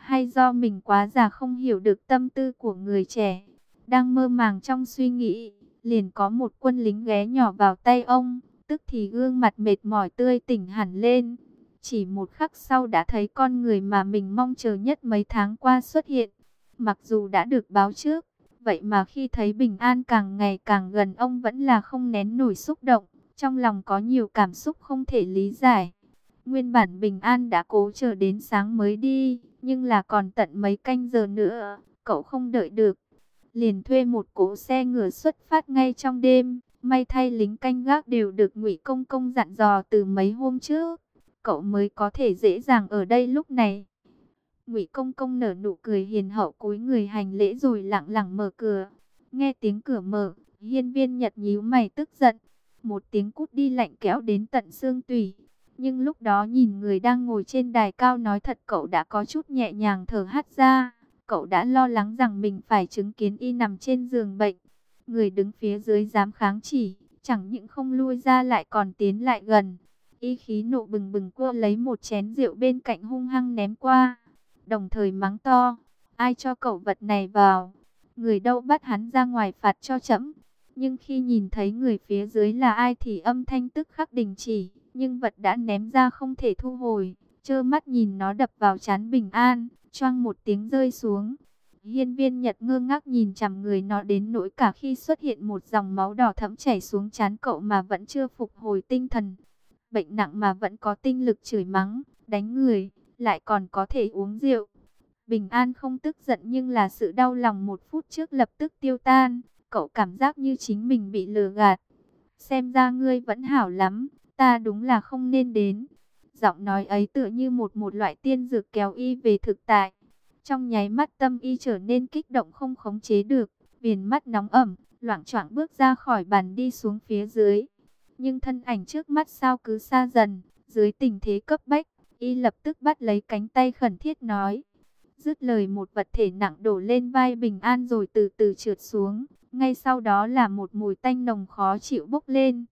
Hay do mình quá già không hiểu được tâm tư của người trẻ. Đang mơ màng trong suy nghĩ, liền có một quân lính ghé nhỏ vào tay ông, tức thì gương mặt mệt mỏi tươi tỉnh hẳn lên. Chỉ một khắc sau đã thấy con người mà mình mong chờ nhất mấy tháng qua xuất hiện. Mặc dù đã được báo trước, vậy mà khi thấy Bình An càng ngày càng gần, ông vẫn là không nén nổi xúc động. Trong lòng có nhiều cảm xúc không thể lý giải. Nguyên bản Bình An đã cố chờ đến sáng mới đi, nhưng là còn tận mấy canh giờ nữa, cậu không đợi được. Liền thuê một cỗ xe ngựa xuất phát ngay trong đêm. May thay lính canh gác đều được Ngụy Công Công dặn dò từ mấy hôm trước, cậu mới có thể dễ dàng ở đây lúc này. Ngụy Công Công nở nụ cười hiền hậu, cúi người hành lễ rồi lặng lặng mở cửa. Nghe tiếng cửa mở, Hiên Viên Nhật nhíu mày tức giận. Một tiếng cút đi lạnh kéo đến tận xương tủy. Nhưng lúc đó nhìn người đang ngồi trên đài cao, nói thật cậu đã có chút nhẹ nhàng thở hắt ra. Cậu đã lo lắng rằng mình phải chứng kiến y nằm trên giường bệnh. Người đứng phía dưới dám kháng chỉ, chẳng những không lui ra lại còn tiến lại gần. Y khí nộ bừng bừng cua lấy một chén rượu bên cạnh hung hăng ném qua. Đồng thời mắng to, ai cho cậu vật này vào? Người đâu bắt hắn ra ngoài phạt cho trẫm. Nhưng khi nhìn thấy người phía dưới là ai thì âm thanh tức khắc đình chỉ. Nhưng vật đã ném ra không thể thu hồi. Trơ mắt nhìn nó đập vào trán Bình An, choang một tiếng rơi xuống. Hiên Viên Nhật ngơ ngác nhìn chằm người nó đến nỗi cả khi xuất hiện một dòng máu đỏ thẫm chảy xuống trán cậu mà vẫn chưa phục hồi tinh thần. Bệnh nặng mà vẫn có tinh lực chửi mắng, đánh người, lại còn có thể uống rượu. Bình An không tức giận, nhưng là sự đau lòng một phút trước lập tức tiêu tan. Cậu cảm giác như chính mình bị lừa gạt. Xem ra ngươi vẫn hảo lắm, ta đúng là không nên đến. Giọng nói ấy tựa như một một loại tiên dược kéo y về thực tại. Trong nháy mắt tâm y trở nên kích động không khống chế được, viền mắt nóng ẩm, loạng choạng bước ra khỏi bàn đi xuống phía dưới. Nhưng thân ảnh trước mắt sao cứ xa dần, dưới tình thế cấp bách, y lập tức bắt lấy cánh tay khẩn thiết nói. Dứt lời, một vật thể nặng đổ lên vai Bình An rồi từ từ trượt xuống, ngay sau đó là một mùi tanh nồng khó chịu bốc lên.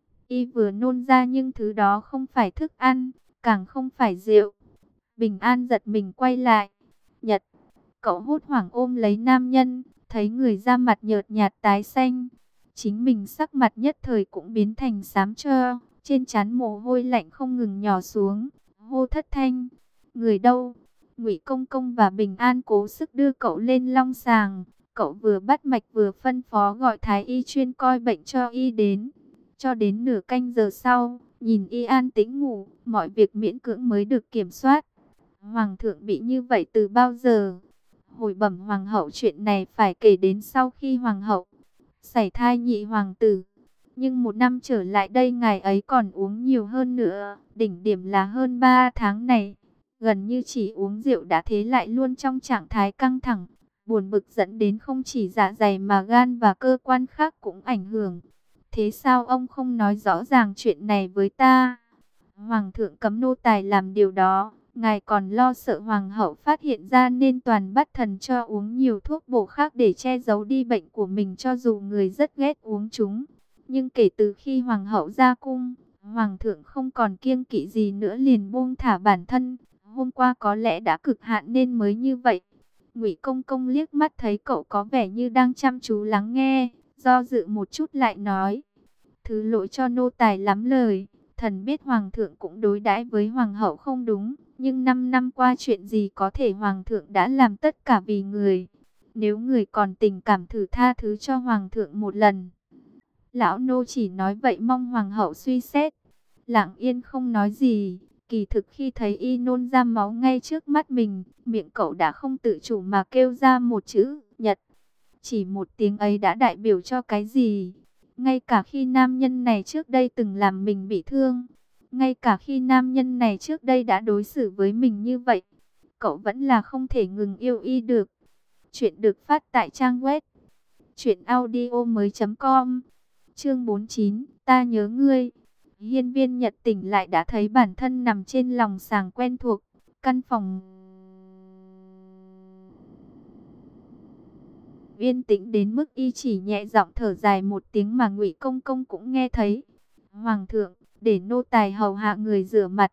Y vừa nôn ra nhưng thứ đó không phải thức ăn, càng không phải rượu. Bình An giật mình quay lại. Nhật, cậu hốt hoảng ôm lấy nam nhân, thấy người da mặt nhợt nhạt tái xanh. Chính mình sắc mặt nhất thời cũng biến thành xám cho, trên trán mồ hôi lạnh không ngừng nhỏ xuống, hô thất thanh. Người đâu? Ngụy Công Công và Bình An cố sức đưa cậu lên long sàng. Cậu vừa bắt mạch vừa phân phó gọi thái y chuyên coi bệnh cho y đến. Cho đến nửa canh giờ sau, nhìn y an tĩnh ngủ, mọi việc miễn cưỡng mới được kiểm soát. Hoàng thượng bị như vậy từ bao giờ? Hồi bẩm hoàng hậu, chuyện này phải kể đến sau khi hoàng hậu sảy thai nhị hoàng tử. Nhưng một năm trở lại đây ngài ấy còn uống nhiều hơn nữa. Đỉnh điểm là hơn ba tháng này, gần như chỉ uống rượu đã thế lại luôn trong trạng thái căng thẳng, buồn bực dẫn đến không chỉ dạ dày mà gan và cơ quan khác cũng ảnh hưởng. Thế sao ông không nói rõ ràng chuyện này với ta? Hoàng thượng cấm nô tài làm điều đó. Ngài còn lo sợ hoàng hậu phát hiện ra nên toàn bắt thần cho uống nhiều thuốc bổ khác để che giấu đi bệnh của mình, cho dù người rất ghét uống chúng. Nhưng kể từ khi hoàng hậu ra cung, hoàng thượng không còn kiêng kỵ gì nữa, liền buông thả bản thân. Hôm qua có lẽ đã cực hạn nên mới như vậy. Ngụy Công Công liếc mắt thấy cậu có vẻ như đang chăm chú lắng nghe, do dự một chút lại nói. Thứ lỗi cho nô tài lắm lời, thần biết hoàng thượng cũng đối đãi với hoàng hậu không đúng. Nhưng năm năm qua chuyện gì có thể hoàng thượng đã làm tất cả vì người. Nếu người còn tình cảm thử tha thứ cho hoàng thượng một lần. Lão nô chỉ nói vậy, mong hoàng hậu suy xét. Lặng yên không nói gì. Kỳ thực khi thấy y nôn ra máu ngay trước mắt mình, miệng cậu đã không tự chủ mà kêu ra một chữ Nhật. Chỉ một tiếng ấy đã đại biểu cho cái gì? Ngay cả khi nam nhân này trước đây từng làm mình bị thương, ngay cả khi nam nhân này trước đây đã đối xử với mình như vậy, cậu vẫn là không thể ngừng yêu y được. Chuyện được phát tại trang web truyện audio mới chấm com. Chương bốn mươi chín, ta nhớ ngươi. Hiên Viên Nhật tỉnh lại đã thấy bản thân nằm trên lòng sàng quen thuộc. Căn phòng yên tĩnh đến mức y chỉ nhẹ giọng thở dài một tiếng mà Ngụy Công Công cũng nghe thấy. Hoàng thượng, để nô tài hầu hạ người rửa mặt.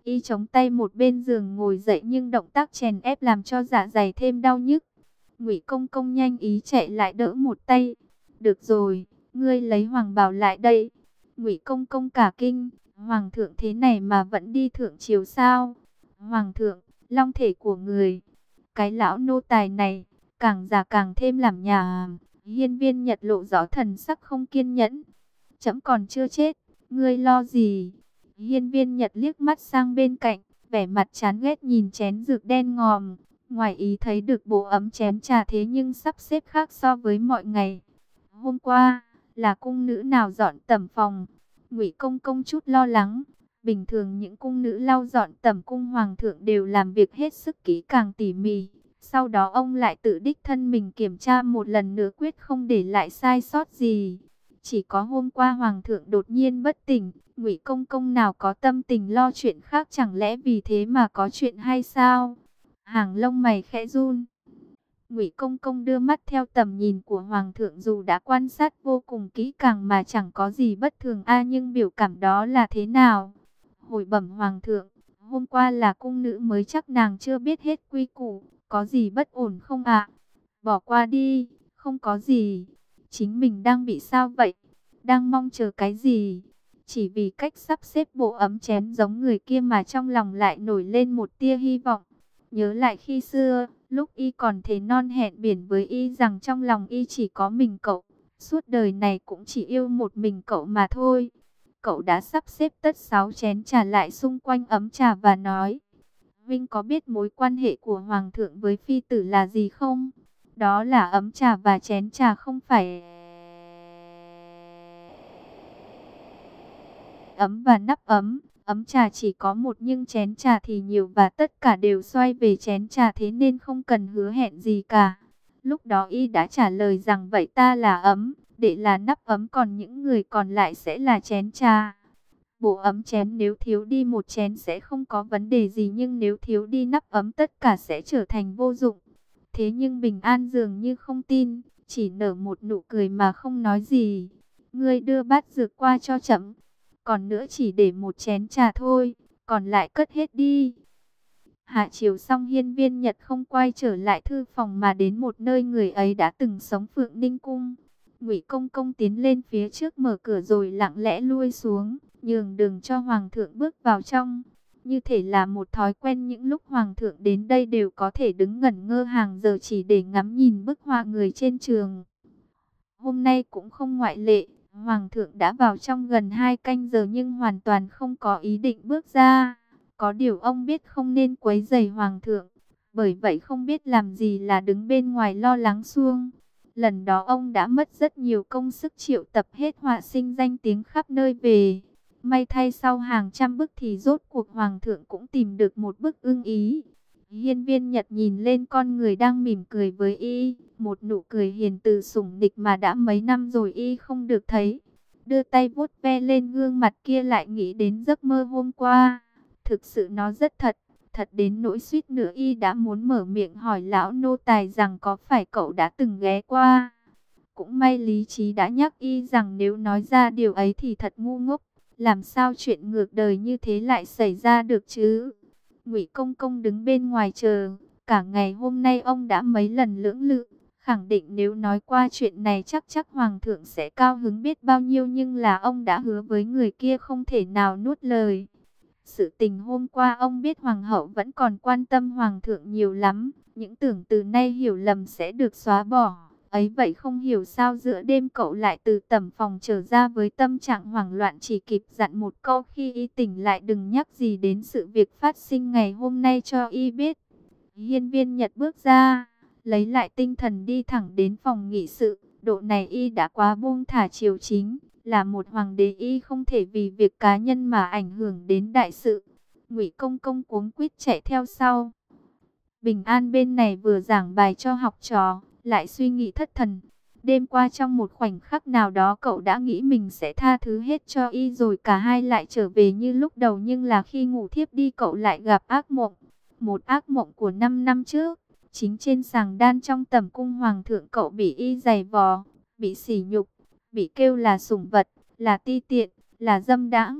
Y chống tay một bên giường ngồi dậy, nhưng động tác chèn ép làm cho dạ dày thêm đau nhức. Ngụy Công Công nhanh ý chạy lại đỡ một tay. Được rồi, ngươi lấy hoàng bào lại đây. Ngụy Công Công cả kinh, hoàng thượng thế này mà vẫn đi thượng triều sao? Hoàng thượng, long thể của người. Cái lão nô tài này, càng già càng thêm làm nhà. Hiên Viên Nhật lộ rõ thần sắc không kiên nhẫn. Trẫm còn chưa chết, ngươi lo gì? Hiên Viên Nhật liếc mắt sang bên cạnh, vẻ mặt chán ghét nhìn chén dược đen ngòm. Ngoài ý thấy được bộ ấm chén trà, thế nhưng sắp xếp khác so với mọi ngày. Hôm qua, là cung nữ nào dọn tẩm phòng? Ngụy Công Công chút lo lắng. Bình thường những cung nữ lau dọn tẩm cung hoàng thượng đều làm việc hết sức kỹ càng tỉ mỉ. Sau đó ông lại tự đích thân mình kiểm tra một lần nữa, quyết không để lại sai sót gì. Chỉ có hôm qua hoàng thượng đột nhiên bất tỉnh, Ngụy Công Công nào có tâm tình lo chuyện khác, chẳng lẽ vì thế mà có chuyện hay sao? Hàng lông mày khẽ run. Ngụy Công Công đưa mắt theo tầm nhìn của hoàng thượng, dù đã quan sát vô cùng kỹ càng mà chẳng có gì bất thường a nhưng biểu cảm đó là thế nào? Hồi bẩm hoàng thượng, hôm qua là cung nữ mới, chắc nàng chưa biết hết quy củ, có gì bất ổn không ạ? Bỏ qua đi, không có gì. Chính mình đang bị sao vậy? Đang mong chờ cái gì? Chỉ vì cách sắp xếp bộ ấm chén giống người kia mà trong lòng lại nổi lên một tia hy vọng. Nhớ lại khi xưa, lúc y còn thế non hẹn biển với y rằng trong lòng y chỉ có mình cậu, suốt đời này cũng chỉ yêu một mình cậu mà thôi. Cậu đã sắp xếp tất sáu chén trà lại xung quanh ấm trà và nói: Vinh có biết mối quan hệ của hoàng thượng với phi tử là gì không? Đó là ấm trà và chén trà, không phải ấm và nắp ấm. Ấm trà chỉ có một nhưng chén trà thì nhiều, và tất cả đều xoay về chén trà, thế nên không cần hứa hẹn gì cả. Lúc đó y đã trả lời rằng vậy ta là ấm, đệ là nắp ấm, còn những người còn lại sẽ là chén trà. Bộ ấm chén nếu thiếu đi một chén sẽ không có vấn đề gì, nhưng nếu thiếu đi nắp ấm tất cả sẽ trở thành vô dụng. Thế nhưng Bình An dường như không tin, chỉ nở một nụ cười mà không nói gì. Ngươi đưa bát dược qua cho trẫm. Còn nữa chỉ để một chén trà thôi, còn lại cất hết đi. Hạ chiều xong, Hiên Viên Nhật không quay trở lại thư phòng mà đến một nơi người ấy đã từng sống, Phượng Ninh Cung. Ngụy Công Công tiến lên phía trước mở cửa rồi lặng lẽ lui xuống, nhường đường cho hoàng thượng bước vào trong. Như thể là một thói quen, những lúc hoàng thượng đến đây đều có thể đứng ngẩn ngơ hàng giờ chỉ để ngắm nhìn bức họa người trên trường. Hôm nay cũng không ngoại lệ. Hoàng thượng đã vào trong gần hai canh giờ nhưng hoàn toàn không có ý định bước ra. Có điều ông biết không nên quấy rầy hoàng thượng, bởi vậy không biết làm gì là đứng bên ngoài lo lắng suông. Lần đó ông đã mất rất nhiều công sức triệu tập hết họa sinh danh tiếng khắp nơi về. May thay sau hàng trăm bức thì rốt cuộc hoàng thượng cũng tìm được một bức ưng ý. Hiên Viên Nhật nhìn lên con người đang mỉm cười với y, một nụ cười hiền từ sủng nịch mà đã mấy năm rồi y không được thấy. Đưa tay vuốt ve lên gương mặt kia, lại nghĩ đến giấc mơ hôm qua. Thực sự nó rất thật, thật đến nỗi suýt nữa y đã muốn mở miệng hỏi lão nô tài rằng có phải cậu đã từng ghé qua. Cũng may lý trí đã nhắc y rằng nếu nói ra điều ấy thì thật ngu ngốc. Làm sao chuyện ngược đời như thế lại xảy ra được chứ? Ngụy Công Công đứng bên ngoài chờ. Cả ngày hôm nay ông đã mấy lần lưỡng lự, khẳng định nếu nói qua chuyện này chắc chắc hoàng thượng sẽ cao hứng biết bao nhiêu, nhưng là ông đã hứa với người kia không thể nào nuốt lời. Sự tình hôm qua ông biết hoàng hậu vẫn còn quan tâm hoàng thượng nhiều lắm, những tưởng từ nay hiểu lầm sẽ được xóa bỏ. Ấy vậy không hiểu sao giữa đêm cậu lại từ tẩm phòng trở ra với tâm trạng hoảng loạn, chỉ kịp dặn một câu khi y tỉnh lại đừng nhắc gì đến sự việc phát sinh ngày hôm nay cho y biết. Hiên Viên Nhật bước ra, lấy lại tinh thần đi thẳng đến phòng nghị sự. Độ này y đã quá buông thả triều chính, là một hoàng đế y không thể vì việc cá nhân mà ảnh hưởng đến đại sự. Ngụy Công Công cuống quýt chạy theo sau. Bình An bên này vừa giảng bài cho học trò, lại suy nghĩ thất thần. Đêm qua trong một khoảnh khắc nào đó cậu đã nghĩ mình sẽ tha thứ hết cho y rồi cả hai lại trở về như lúc đầu, nhưng là khi ngủ thiếp đi cậu lại gặp ác mộng. Một ác mộng của năm năm trước, chính trên sàng đan trong tẩm cung hoàng thượng cậu bị y giày vò, bị sỉ nhục, bị kêu là sủng vật, là ti tiện, là dâm đãng.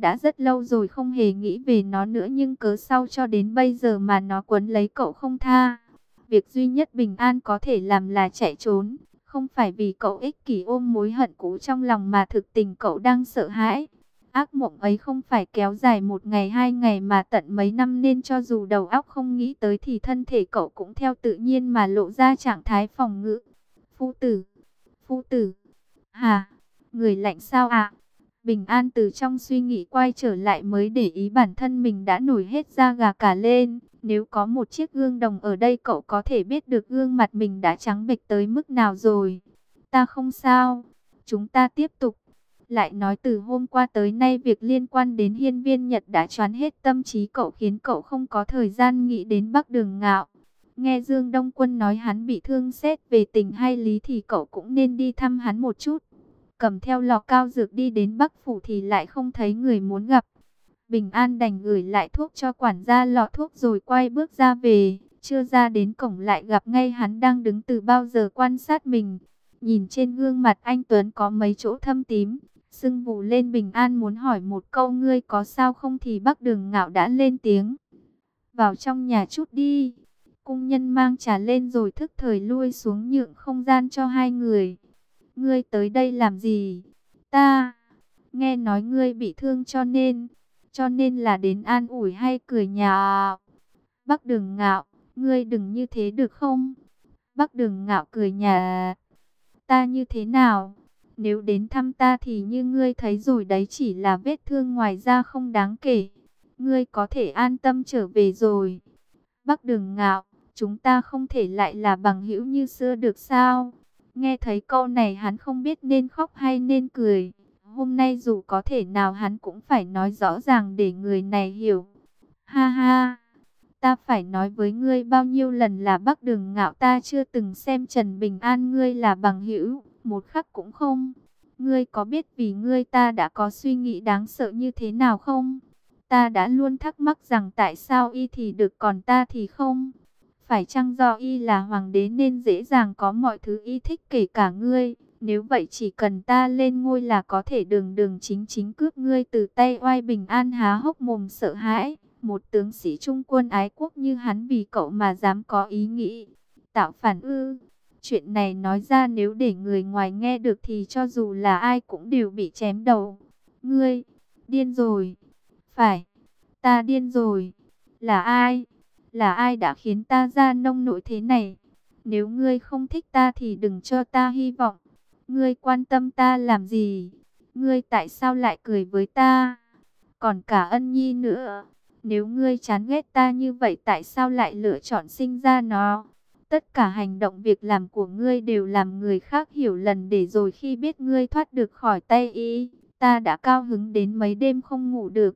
đã rất lâu rồi không hề nghĩ về nó nữa, nhưng cớ sao cho đến bây giờ mà nó quấn lấy cậu không tha. Việc duy nhất Bình An có thể làm là chạy trốn, không phải vì cậu ích kỷ ôm mối hận cũ trong lòng mà thực tình cậu đang sợ hãi. Ác mộng ấy không phải kéo dài một ngày hai ngày mà tận mấy năm, nên cho dù đầu óc không nghĩ tới thì thân thể cậu cũng theo tự nhiên mà lộ ra trạng thái phòng ngự. Phu tử, phu tử, hả, người lạnh sao ạ? Bình An từ trong suy nghĩ quay trở lại mới để ý bản thân mình đã nổi hết da gà cả lên. Nếu có một chiếc gương đồng ở đây cậu có thể biết được gương mặt mình đã trắng bệch tới mức nào rồi. Ta không sao, chúng ta tiếp tục. Lại nói từ hôm qua tới nay việc liên quan đến Hiên Viên Nhật đã choán hết tâm trí cậu, khiến cậu không có thời gian nghĩ đến Bắc Đường Ngạo. Nghe Dương Đông Quân nói hắn bị thương, xét về tình hay lý thì cậu cũng nên đi thăm hắn một chút. Cầm theo lò cao dược đi đến Bắc Phủ thì lại không thấy người muốn gặp. Bình An đành gửi lại thuốc cho quản gia lọ thuốc rồi quay bước ra về. Chưa ra đến cổng lại gặp ngay hắn đang đứng từ bao giờ quan sát mình. Nhìn trên gương mặt anh Tuấn có mấy chỗ thâm tím, sưng vù lên. Bình An muốn hỏi một câu ngươi có sao không thì Bắc Đường Ngạo đã lên tiếng. Vào trong nhà chút đi. Cung nhân mang trà lên rồi thức thời lui xuống nhượng không gian cho hai người. Ngươi tới đây làm gì? Ta nghe nói ngươi bị thương cho nên, cho nên là đến an ủi hay cười nhạo? Bắc Đường Ngạo, ngươi đừng như thế được không? Bắc Đường Ngạo cười nhạt. Ta như thế nào? Nếu đến thăm ta thì như ngươi thấy rồi đấy, chỉ là vết thương ngoài da không đáng kể. Ngươi có thể an tâm trở về rồi. Bắc Đường Ngạo, chúng ta không thể lại là bằng hữu như xưa được sao? Nghe thấy câu này hắn không biết nên khóc hay nên cười. Hôm nay dù có thể nào hắn cũng phải nói rõ ràng để người này hiểu. Ha ha, ta phải nói với ngươi bao nhiêu lần là Bắc Đường Ngạo, ta chưa từng xem Trần Bình An ngươi là bằng hữu, một khắc cũng không. Ngươi có biết vì ngươi ta đã có suy nghĩ đáng sợ như thế nào không? Ta đã luôn thắc mắc rằng tại sao y thì được còn ta thì không? Phải chăng do y là hoàng đế nên dễ dàng có mọi thứ y thích kể cả ngươi? Nếu vậy chỉ cần ta lên ngôi là có thể đường đường chính chính cướp ngươi từ tay oai. Bình An há hốc mồm sợ hãi. Một tướng sĩ trung quân ái quốc như hắn vì cậu mà dám có ý nghĩ tạo phản ư? Chuyện này nói ra nếu để người ngoài nghe được thì cho dù là ai cũng đều bị chém đầu. Ngươi điên rồi. Phải, ta điên rồi. Là ai? Là ai đã khiến ta ra nông nỗi thế này? Nếu ngươi không thích ta thì đừng cho ta hy vọng. Ngươi quan tâm ta làm gì? Ngươi tại sao lại cười với ta? Còn cả Ân Nhi nữa. Nếu ngươi chán ghét ta như vậy tại sao lại lựa chọn sinh ra nó? Tất cả hành động việc làm của ngươi đều làm người khác hiểu lầm, để rồi khi biết ngươi thoát được khỏi tay y, ta đã cao hứng đến mấy đêm không ngủ được.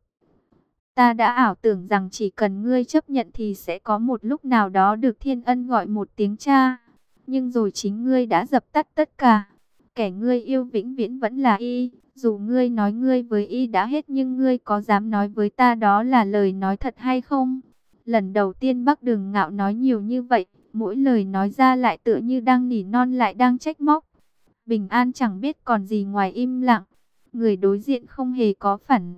Ta đã ảo tưởng rằng chỉ cần ngươi chấp nhận thì sẽ có một lúc nào đó được thiên ân gọi một tiếng cha. Nhưng rồi chính ngươi đã dập tắt tất cả. Kẻ ngươi yêu vĩnh viễn vẫn là y. Dù ngươi nói ngươi với y đã hết nhưng ngươi có dám nói với ta đó là lời nói thật hay không? Lần đầu tiên Bắc Đường Ngạo nói nhiều như vậy, mỗi lời nói ra lại tựa như đang nỉ non lại đang trách móc. Bình An chẳng biết còn gì ngoài im lặng. Người đối diện không hề có phản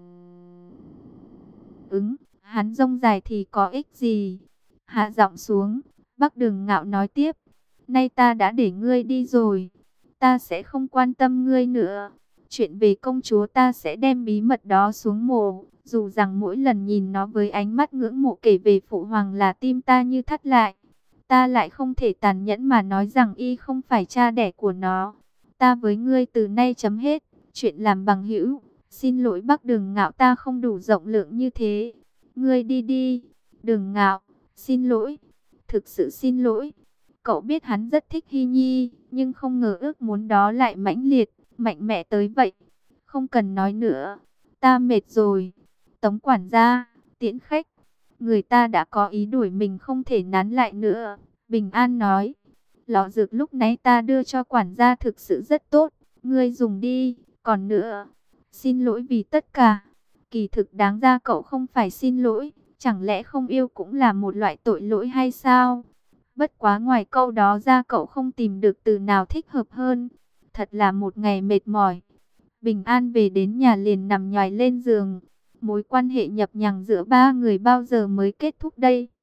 ứng, hắn rông dài thì có ích gì? Hạ giọng xuống, Bắc Đường Ngạo nói tiếp, nay ta đã để ngươi đi rồi, ta sẽ không quan tâm ngươi nữa. Chuyện về công chúa ta sẽ đem bí mật đó xuống mồ. Dù rằng mỗi lần nhìn nó với ánh mắt ngưỡng mộ kể về phụ hoàng là tim ta như thắt lại, ta lại không thể tàn nhẫn mà nói rằng y không phải cha đẻ của nó. Ta với ngươi từ nay chấm hết chuyện làm bằng hữu. Xin lỗi Bắc Đường Ngạo, ta không đủ rộng lượng như thế. Ngươi đi đi. Đường Ngạo, xin lỗi. Thực sự xin lỗi. Cậu biết hắn rất thích Hy Nhi, nhưng không ngờ ước muốn đó lại mãnh liệt, mạnh mẽ tới vậy. Không cần nói nữa. Ta mệt rồi. Tống quản gia, tiễn khách. Người ta đã có ý đuổi mình không thể nán lại nữa. Bình An nói. Lọ dược lúc nãy ta đưa cho quản gia thực sự rất tốt. Ngươi dùng đi. Còn nữa, xin lỗi vì tất cả. Kỳ thực đáng ra cậu không phải xin lỗi. Chẳng lẽ không yêu cũng là một loại tội lỗi hay sao? Bất quá ngoài câu đó ra cậu không tìm được từ nào thích hợp hơn. Thật là một ngày mệt mỏi. Bình An về đến nhà liền nằm nhoài lên giường. Mối quan hệ nhập nhằng giữa ba người bao giờ mới kết thúc đây?